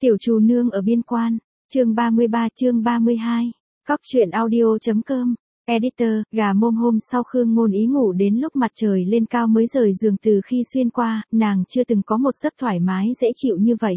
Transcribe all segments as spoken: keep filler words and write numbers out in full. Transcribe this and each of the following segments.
Tiểu Trù Nương ở biên quan, chương ba mươi ba chương ba mươi hai. Cóc truyện audio.com. Editor, gà môm hôm sau Khương Ngôn Ý ngủ đến lúc mặt trời lên cao mới rời giường từ khi xuyên qua, nàng chưa từng có một giấc thoải mái dễ chịu như vậy.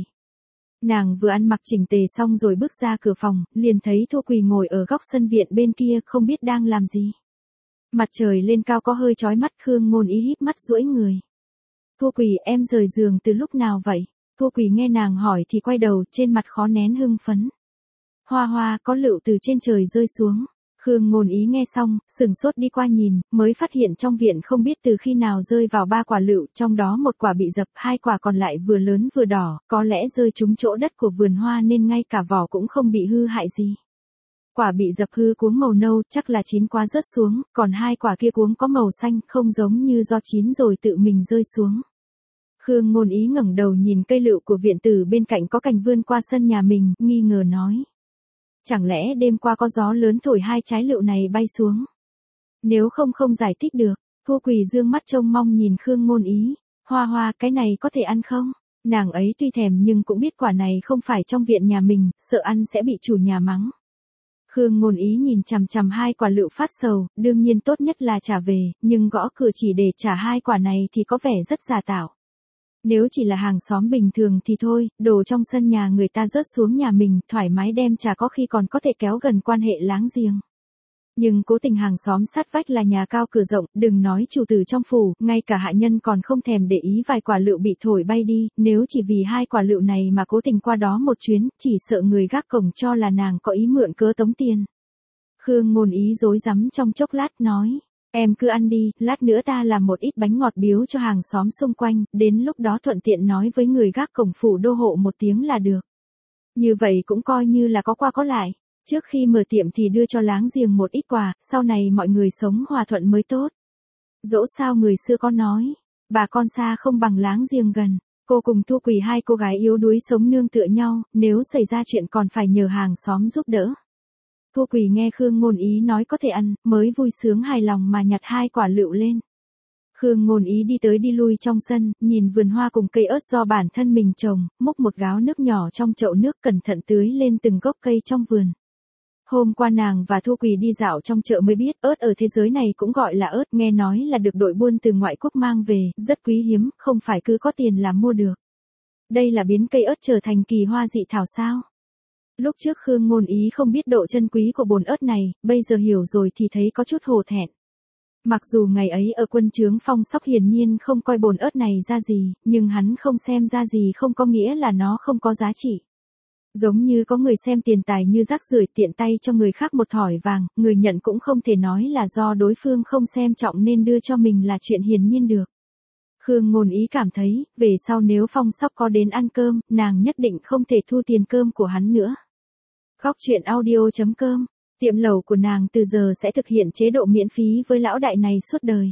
Nàng vừa ăn mặc chỉnh tề xong rồi bước ra cửa phòng, liền thấy Thu Quỳ ngồi ở góc sân viện bên kia không biết đang làm gì. Mặt trời lên cao có hơi chói mắt, Khương Ngôn Ý híp mắt duỗi người. Thu Quỳ, em rời giường từ lúc nào vậy? Thu Quỳ nghe nàng hỏi thì quay đầu, trên mặt khó nén hưng phấn. Hoa hoa, có lựu từ trên trời rơi xuống. Khương Ngôn Ý nghe xong, sừng sốt đi qua nhìn, mới phát hiện trong viện không biết từ khi nào rơi vào ba quả lựu, trong đó một quả bị dập, hai quả còn lại vừa lớn vừa đỏ, có lẽ rơi trúng chỗ đất của vườn hoa nên ngay cả vỏ cũng không bị hư hại gì. Quả bị dập hư cuống màu nâu, chắc là chín quá rớt xuống, còn hai quả kia cuống có màu xanh, không giống như do chín rồi tự mình rơi xuống. Khương Ngôn Ý ngẩng đầu nhìn cây lựu của viện tử bên cạnh có cành vươn qua sân nhà mình, nghi ngờ nói. Chẳng lẽ đêm qua có gió lớn thổi hai trái lựu này bay xuống? Nếu không không giải thích được. Thu Quỳ dương mắt trông mong nhìn Khương Ngôn Ý. Hoa hoa, cái này có thể ăn không? Nàng ấy tuy thèm nhưng cũng biết quả này không phải trong viện nhà mình, sợ ăn sẽ bị chủ nhà mắng. Khương Ngôn Ý nhìn chằm chằm hai quả lựu phát sầu, đương nhiên tốt nhất là trả về, nhưng gõ cửa chỉ để trả hai quả này thì có vẻ rất giả tạo. Nếu chỉ là hàng xóm bình thường thì thôi, đồ trong sân nhà người ta rớt xuống nhà mình, thoải mái đem trả có khi còn có thể kéo gần quan hệ láng giềng. Nhưng cố tình hàng xóm sát vách là nhà cao cửa rộng, đừng nói chủ tử trong phủ, ngay cả hạ nhân còn không thèm để ý vài quả lựu bị thổi bay đi, nếu chỉ vì hai quả lựu này mà cố tình qua đó một chuyến, chỉ sợ người gác cổng cho là nàng có ý mượn cớ tống tiền. Khương Ngôn Ý rối rắm trong chốc lát nói. Em cứ ăn đi, lát nữa ta làm một ít bánh ngọt biếu cho hàng xóm xung quanh, đến lúc đó thuận tiện nói với người gác cổng phủ đô hộ một tiếng là được. Như vậy cũng coi như là có qua có lại. Trước khi mở tiệm thì đưa cho láng giềng một ít quà, sau này mọi người sống hòa thuận mới tốt. Dẫu sao người xưa có nói, bà con xa không bằng láng giềng gần. Cô cùng Thu Quỳ hai cô gái yếu đuối sống nương tựa nhau, nếu xảy ra chuyện còn phải nhờ hàng xóm giúp đỡ. Thu Quỳ nghe Khương Ngôn Ý nói có thể ăn, mới vui sướng hài lòng mà nhặt hai quả lựu lên. Khương Ngôn Ý đi tới đi lui trong sân, nhìn vườn hoa cùng cây ớt do bản thân mình trồng, múc một gáo nước nhỏ trong chậu nước cẩn thận tưới lên từng gốc cây trong vườn. Hôm qua nàng và Thu Quỳ đi dạo trong chợ mới biết ớt ở thế giới này cũng gọi là ớt, nghe nói là được đội buôn từ ngoại quốc mang về, rất quý hiếm, không phải cứ có tiền là mua được. Đây là biến cây ớt trở thành kỳ hoa dị thảo sao? Lúc trước Khương Ngôn Ý không biết độ chân quý của bồn ớt này, bây giờ hiểu rồi thì thấy có chút hổ thẹn. Mặc dù ngày ấy ở quân trướng Phong Sóc hiển nhiên không coi bồn ớt này ra gì, nhưng hắn không xem ra gì không có nghĩa là nó không có giá trị. Giống như có người xem tiền tài như rác rưởi tiện tay cho người khác một thỏi vàng, người nhận cũng không thể nói là do đối phương không xem trọng nên đưa cho mình là chuyện hiển nhiên được. Khương Ngôn Ý cảm thấy, về sau nếu Phong Sóc có đến ăn cơm, nàng nhất định không thể thu tiền cơm của hắn nữa. Cóc truyện audio.com. Tiệm lẩu của nàng từ giờ sẽ thực hiện chế độ miễn phí với lão đại này suốt đời.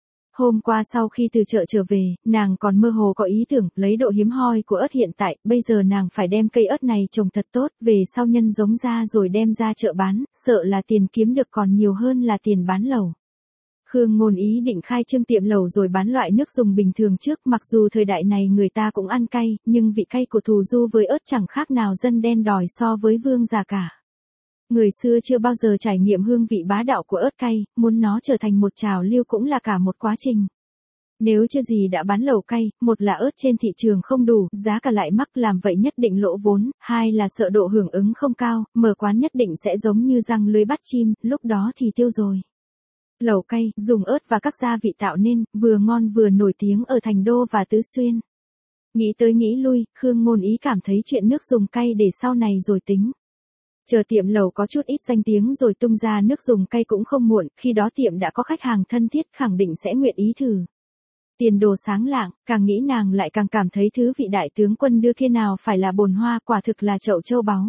Hôm qua sau khi từ chợ trở về, nàng còn mơ hồ có ý tưởng lấy độ hiếm hoi của ớt hiện tại, bây giờ nàng phải đem cây ớt này trồng thật tốt, về sau nhân giống ra rồi đem ra chợ bán, sợ là tiền kiếm được còn nhiều hơn là tiền bán lẩu. Khương Ngôn Ý định khai trương tiệm lẩu rồi bán loại nước dùng bình thường trước, mặc dù thời đại này người ta cũng ăn cay, nhưng vị cay của thù du với ớt chẳng khác nào dân đen đòi so với vương già cả. Người xưa chưa bao giờ trải nghiệm hương vị bá đạo của ớt cay, muốn nó trở thành một trào lưu cũng là cả một quá trình. Nếu chưa gì đã bán lẩu cay, một là ớt trên thị trường không đủ, giá cả lại mắc làm vậy nhất định lỗ vốn, hai là sợ độ hưởng ứng không cao, mở quán nhất định sẽ giống như răng lưới bắt chim, lúc đó thì tiêu rồi. Lẩu cay, dùng ớt và các gia vị tạo nên, vừa ngon vừa nổi tiếng ở Thành Đô và Tứ Xuyên. Nghĩ tới nghĩ lui, Khương Ngôn Ý cảm thấy chuyện nước dùng cay để sau này rồi tính. Chờ tiệm lẩu có chút ít danh tiếng rồi tung ra nước dùng cay cũng không muộn, khi đó tiệm đã có khách hàng thân thiết khẳng định sẽ nguyện ý thử. Tiền đồ sáng lạng, càng nghĩ nàng lại càng cảm thấy thứ vị đại tướng quân đưa kia nào phải là bồn hoa, quả thực là chậu châu báu.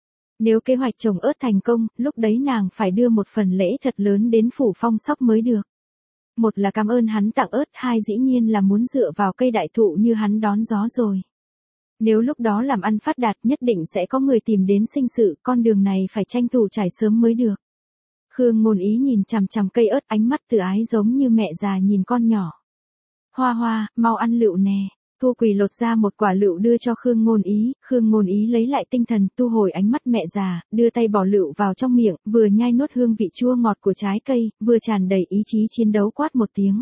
Nếu kế hoạch trồng ớt thành công, lúc đấy nàng phải đưa một phần lễ thật lớn đến phủ Phong Sóc mới được. Một là cảm ơn hắn tặng ớt, hai dĩ nhiên là muốn dựa vào cây đại thụ như hắn đón gió rồi. Nếu lúc đó làm ăn phát đạt nhất định sẽ có người tìm đến sinh sự, con đường này phải tranh thủ trải sớm mới được. Khương Ngôn Ý nhìn chằm chằm cây ớt, ánh mắt từ ái giống như mẹ già nhìn con nhỏ. Hoa hoa, mau ăn lựu nè. Thu Quỳ lột ra một quả lựu đưa cho Khương Ngôn Ý, Khương Ngôn Ý lấy lại tinh thần, thu hồi ánh mắt mẹ già, đưa tay bỏ lựu vào trong miệng, vừa nhai nuốt hương vị chua ngọt của trái cây, vừa tràn đầy ý chí chiến đấu quát một tiếng.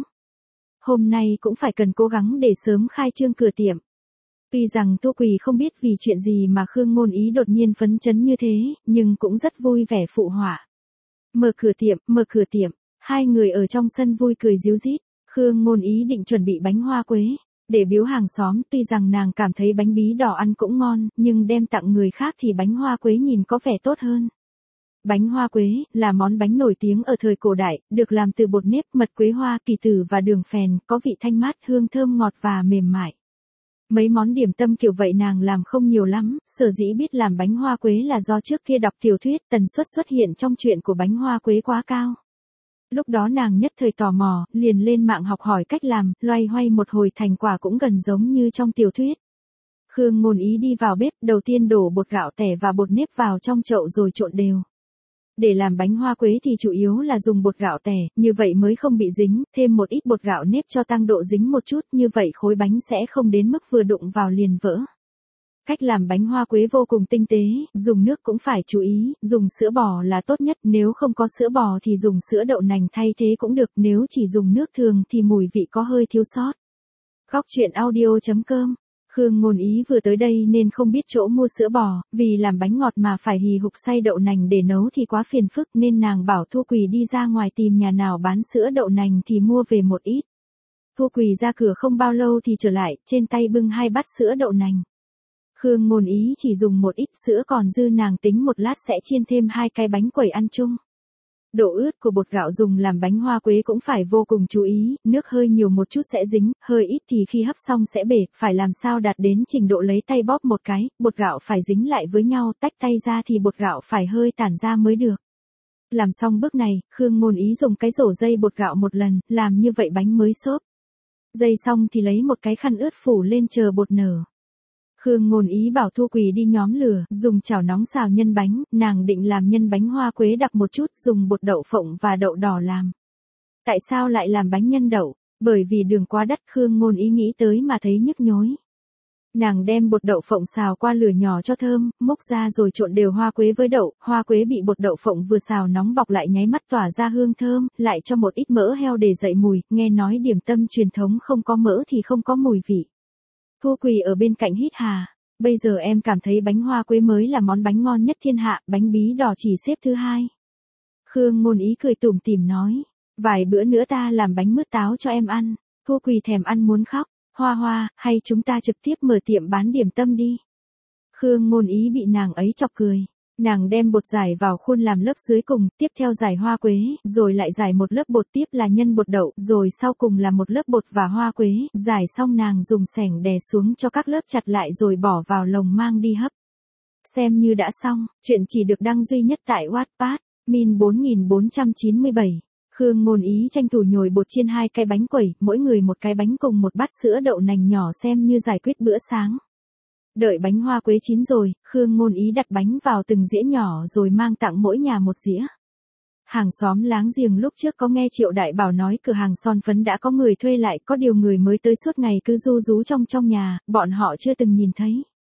Hôm nay cũng phải cần cố gắng để sớm khai trương cửa tiệm. Tuy rằng Thu Quỳ không biết vì chuyện gì mà Khương Ngôn Ý đột nhiên phấn chấn như thế, nhưng cũng rất vui vẻ phụ họa. Mở cửa tiệm, mở cửa tiệm, hai người ở trong sân vui cười ríu rít. Khương Ngôn Ý định chuẩn bị bánh hoa quế để biếu hàng xóm, tuy rằng nàng cảm thấy bánh bí đỏ ăn cũng ngon, nhưng đem tặng người khác thì bánh hoa quế nhìn có vẻ tốt hơn. Bánh hoa quế là món bánh nổi tiếng ở thời cổ đại, được làm từ bột nếp, mật quế hoa, kỳ tử và đường phèn, có vị thanh mát, hương thơm ngọt và mềm mại. Mấy món điểm tâm kiểu vậy nàng làm không nhiều lắm, sở dĩ biết làm bánh hoa quế là do trước kia đọc tiểu thuyết, tần suất xuất hiện trong truyện của bánh hoa quế quá cao. Lúc đó nàng nhất thời tò mò, liền lên mạng học hỏi cách làm, loay hoay một hồi thành quả cũng gần giống như trong tiểu thuyết. Khương Ngôn Ý đi vào bếp, đầu tiên đổ bột gạo tẻ và bột nếp vào trong chậu rồi trộn đều. Để làm bánh hoa quế thì chủ yếu là dùng bột gạo tẻ, như vậy mới không bị dính, thêm một ít bột gạo nếp cho tăng độ dính một chút, như vậy khối bánh sẽ không đến mức vừa đụng vào liền vỡ. Cách làm bánh hoa quế vô cùng tinh tế, dùng nước cũng phải chú ý, dùng sữa bò là tốt nhất, nếu không có sữa bò thì dùng sữa đậu nành thay thế cũng được, nếu chỉ dùng nước thường thì mùi vị có hơi thiếu sót. Góc truyện audio chấm com. Khương Ngôn Ý vừa tới đây nên không biết chỗ mua sữa bò, vì làm bánh ngọt mà phải hì hục xay đậu nành để nấu thì quá phiền phức nên nàng bảo Thu Quỳ đi ra ngoài tìm nhà nào bán sữa đậu nành thì mua về một ít. Thu Quỳ ra cửa không bao lâu thì trở lại, trên tay bưng hai bát sữa đậu nành. Khương Ngôn Ý chỉ dùng một ít sữa còn dư nàng tính một lát sẽ chiên thêm hai cái bánh quẩy ăn chung. Độ ướt của bột gạo dùng làm bánh hoa quế cũng phải vô cùng chú ý, nước hơi nhiều một chút sẽ dính, hơi ít thì khi hấp xong sẽ bể, phải làm sao đạt đến trình độ lấy tay bóp một cái, bột gạo phải dính lại với nhau, tách tay ra thì bột gạo phải hơi tản ra mới được. Làm xong bước này, Khương Ngôn Ý dùng cái rổ dây bột gạo một lần, làm như vậy bánh mới xốp. Dây xong thì lấy một cái khăn ướt phủ lên chờ bột nở. Khương Ngôn Ý bảo Thu Quỳ đi nhóm lửa, dùng chảo nóng xào nhân bánh, nàng định làm nhân bánh hoa quế đặc một chút, dùng bột đậu phộng và đậu đỏ làm. Tại sao lại làm bánh nhân đậu? Bởi vì đường quá đắt, Khương Ngôn Ý nghĩ tới mà thấy nhức nhối. Nàng đem bột đậu phộng xào qua lửa nhỏ cho thơm, múc ra rồi trộn đều hoa quế với đậu, hoa quế bị bột đậu phộng vừa xào nóng bọc lại nháy mắt tỏa ra hương thơm, lại cho một ít mỡ heo để dậy mùi, nghe nói điểm tâm truyền thống không có mỡ thì không có mùi vị. Thu Quỳ ở bên cạnh hít hà, bây giờ em cảm thấy bánh hoa quế mới là món bánh ngon nhất thiên hạ, bánh bí đỏ chỉ xếp thứ hai. Khương Ngôn Ý cười tủm tỉm nói, vài bữa nữa ta làm bánh mứt táo cho em ăn. Thu Quỳ thèm ăn muốn khóc, Hoa Hoa, hay chúng ta trực tiếp mở tiệm bán điểm tâm đi. Khương Ngôn Ý bị nàng ấy chọc cười. Nàng đem bột giải vào khuôn làm lớp dưới cùng, tiếp theo giải hoa quế, rồi lại giải một lớp bột tiếp là nhân bột đậu, rồi sau cùng là một lớp bột và hoa quế, giải xong nàng dùng xẻng đè xuống cho các lớp chặt lại rồi bỏ vào lồng mang đi hấp. Xem như đã xong, chuyện chỉ được đăng duy nhất tại Wattpad, min bốn nghìn bốn trăm chín mươi bảy. Khương Ngôn Ý tranh thủ nhồi bột chiên hai cái bánh quẩy, mỗi người một cái bánh cùng một bát sữa đậu nành nhỏ xem như giải quyết bữa sáng. Đợi bánh hoa quế chín rồi, Khương Ngôn Ý đặt bánh vào từng dĩa nhỏ rồi mang tặng mỗi nhà một dĩa. Hàng xóm láng giềng lúc trước có nghe Triệu Đại Bảo nói cửa hàng son phấn đã có người thuê lại, có điều người mới tới suốt ngày cứ ru rú trong trong nhà, bọn họ chưa từng nhìn thấy.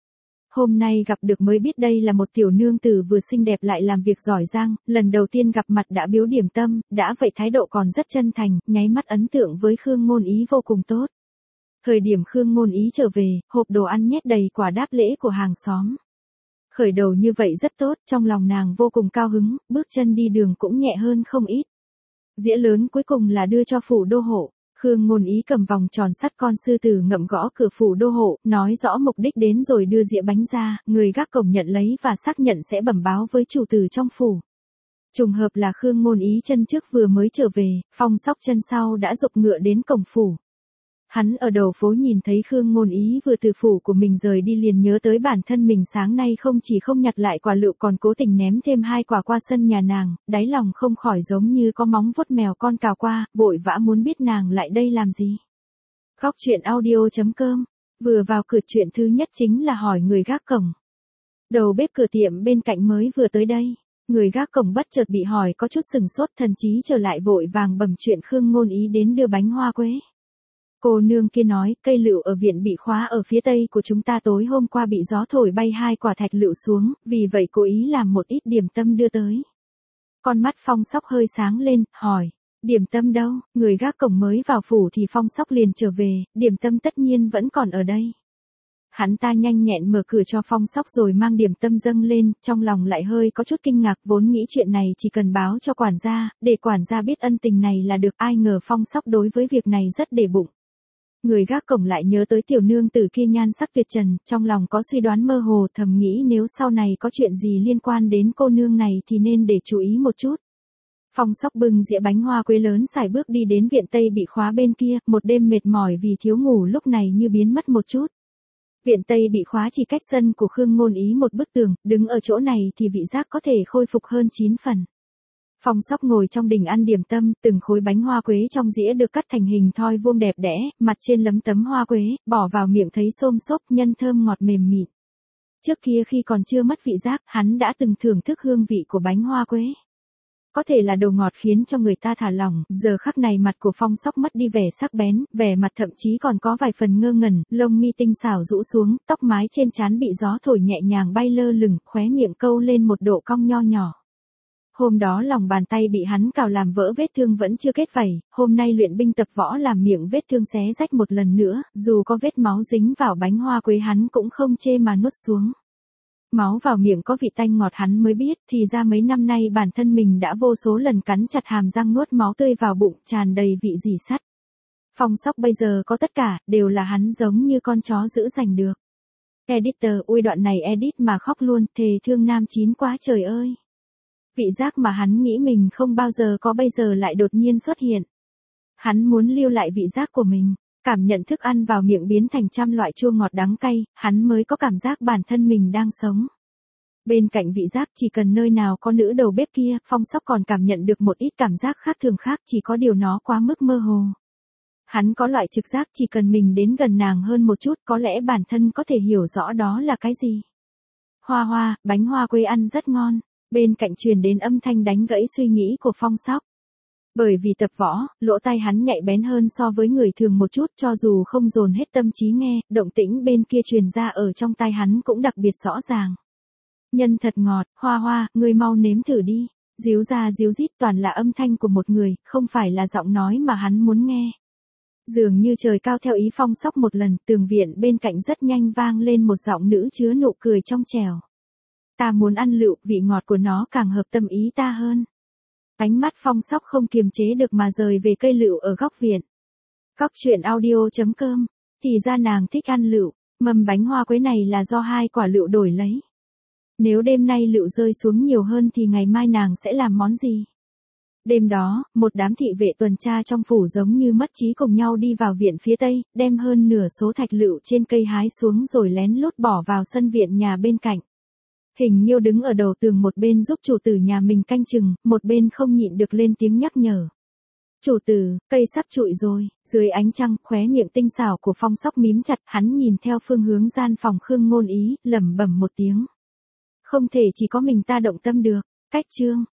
Hôm nay gặp được mới biết đây là một tiểu nương tử vừa xinh đẹp lại làm việc giỏi giang, lần đầu tiên gặp mặt đã biếu điểm tâm, đã vậy thái độ còn rất chân thành, nháy mắt ấn tượng với Khương Ngôn Ý vô cùng tốt. Thời điểm Khương Ngôn Ý trở về, hộp đồ ăn nhét đầy quà đáp lễ của hàng xóm. Khởi đầu như vậy rất tốt, trong lòng nàng vô cùng cao hứng, bước chân đi đường cũng nhẹ hơn không ít. Dĩa lớn cuối cùng là đưa cho phủ đô hộ. Khương Ngôn Ý cầm vòng tròn sắt con sư tử ngậm gõ cửa phủ đô hộ, nói rõ mục đích đến rồi đưa dĩa bánh ra, người gác cổng nhận lấy và xác nhận sẽ bẩm báo với chủ tử trong phủ. Trùng hợp là Khương Ngôn Ý chân trước vừa mới trở về, Phong Sóc chân sau đã giục ngựa đến cổng phủ. Hắn ở đầu phố nhìn thấy Khương Ngôn Ý vừa từ phủ của mình rời đi liền nhớ tới bản thân mình sáng nay không chỉ không nhặt lại quả lựu còn cố tình ném thêm hai quả qua sân nhà nàng, đáy lòng không khỏi giống như có móng vuốt mèo con cào qua, vội vã muốn biết nàng lại đây làm gì. Góc truyện audio chấm com, vừa vào cửa chuyện thứ nhất chính là hỏi người gác cổng. Đầu bếp cửa tiệm bên cạnh mới vừa tới đây, người gác cổng bất chợt bị hỏi có chút sừng sốt, thần trí trở lại vội vàng bẩm chuyện Khương Ngôn Ý đến đưa bánh hoa quế. Cô nương kia nói, cây lựu ở viện bị khóa ở phía tây của chúng ta tối hôm qua bị gió thổi bay hai quả thạch lựu xuống, vì vậy cố ý làm một ít điểm tâm đưa tới. Con mắt Phong Sóc hơi sáng lên, hỏi, điểm tâm đâu, người gác cổng mới vào phủ thì Phong Sóc liền trở về, điểm tâm tất nhiên vẫn còn ở đây. Hắn ta nhanh nhẹn mở cửa cho Phong Sóc rồi mang điểm tâm dâng lên, trong lòng lại hơi có chút kinh ngạc, vốn nghĩ chuyện này chỉ cần báo cho quản gia, để quản gia biết ân tình này là được, ai ngờ Phong Sóc đối với việc này rất để bụng. Người gác cổng lại nhớ tới tiểu nương tử kia nhan sắc tuyệt trần, trong lòng có suy đoán mơ hồ, thầm nghĩ nếu sau này có chuyện gì liên quan đến cô nương này thì nên để chú ý một chút. Phong Sóc bưng dĩa bánh hoa quế lớn sải bước đi đến viện Tây bị khóa bên kia, một đêm mệt mỏi vì thiếu ngủ lúc này như biến mất một chút. Viện Tây bị khóa chỉ cách sân của Khương Ngôn Ý một bức tường, đứng ở chỗ này thì vị giác có thể khôi phục hơn chín phần. Phong Sóc ngồi trong đình ăn điểm tâm, từng khối bánh hoa quế trong dĩa được cắt thành hình thoi vuông đẹp đẽ, mặt trên lấm tấm hoa quế, bỏ vào miệng thấy xôm xốp, nhân thơm ngọt mềm mịn. Trước kia khi còn chưa mất vị giác, hắn đã từng thưởng thức hương vị của bánh hoa quế. Có thể là đồ ngọt khiến cho người ta thả lỏng, giờ khắc này mặt của Phong Sóc mất đi vẻ sắc bén, vẻ mặt thậm chí còn có vài phần ngơ ngẩn, lông mi tinh xảo rũ xuống, tóc mái trên trán bị gió thổi nhẹ nhàng bay lơ lửng, khóe miệng câu lên một độ cong nho nhỏ. Hôm đó lòng bàn tay bị hắn cào làm vỡ vết thương vẫn chưa kết vảy, hôm nay luyện binh tập võ làm miệng vết thương xé rách một lần nữa, dù có vết máu dính vào bánh hoa quế hắn cũng không chê mà nuốt xuống. Máu vào miệng có vị tanh ngọt hắn mới biết, thì ra mấy năm nay bản thân mình đã vô số lần cắn chặt hàm răng nuốt máu tươi vào bụng, tràn đầy vị dì sắt. Phong Sóc bây giờ có tất cả, đều là hắn giống như con chó giữ giành được. Editor, ui đoạn này edit mà khóc luôn, thề thương nam chín quá trời ơi. Vị giác mà hắn nghĩ mình không bao giờ có bây giờ lại đột nhiên xuất hiện. Hắn muốn lưu lại vị giác của mình. Cảm nhận thức ăn vào miệng biến thành trăm loại chua ngọt đắng cay, hắn mới có cảm giác bản thân mình đang sống. Bên cạnh vị giác chỉ cần nơi nào có nữ đầu bếp kia, Phong Sóc còn cảm nhận được một ít cảm giác khác thường khác, chỉ có điều nó quá mức mơ hồ. Hắn có loại trực giác chỉ cần mình đến gần nàng hơn một chút có lẽ bản thân có thể hiểu rõ đó là cái gì. Hoa hoa, bánh hoa quế ăn rất ngon, bên cạnh truyền đến âm thanh đánh gãy suy nghĩ của Phong Sóc. Bởi vì tập võ, lỗ tai hắn nhạy bén hơn so với người thường một chút, cho dù không dồn hết tâm trí nghe, động tĩnh bên kia truyền ra ở trong tai hắn cũng đặc biệt rõ ràng. Nhân thật ngọt, hoa hoa, ngươi mau nếm thử đi. Díu ra díu dít toàn là âm thanh của một người, không phải là giọng nói mà hắn muốn nghe. Dường như trời cao theo ý Phong Sóc một lần, tường viện bên cạnh rất nhanh vang lên một giọng nữ chứa nụ cười trong trẻo. Ta muốn ăn lựu, vị ngọt của nó càng hợp tâm ý ta hơn. Ánh mắt Phong Sóc không kiềm chế được mà rời về cây lựu ở góc viện. Cóc truyện audio chấm com, thì ra nàng thích ăn lựu, mầm bánh hoa quế này là do hai quả lựu đổi lấy. Nếu đêm nay lựu rơi xuống nhiều hơn thì ngày mai nàng sẽ làm món gì? Đêm đó, một đám thị vệ tuần tra trong phủ giống như mất trí cùng nhau đi vào viện phía tây, đem hơn nửa số thạch lựu trên cây hái xuống rồi lén lút bỏ vào sân viện nhà bên cạnh. Hình Nhiêu đứng ở đầu tường một bên giúp chủ tử nhà mình canh chừng, một bên không nhịn được lên tiếng nhắc nhở. Chủ tử, cây sắp trụi rồi, dưới ánh trăng, khóe miệng tinh xảo của Phong Sóc mím chặt, hắn nhìn theo phương hướng gian phòng Khương Ngôn Ý, lẩm bẩm một tiếng. Không thể chỉ có mình ta động tâm được, cách chương.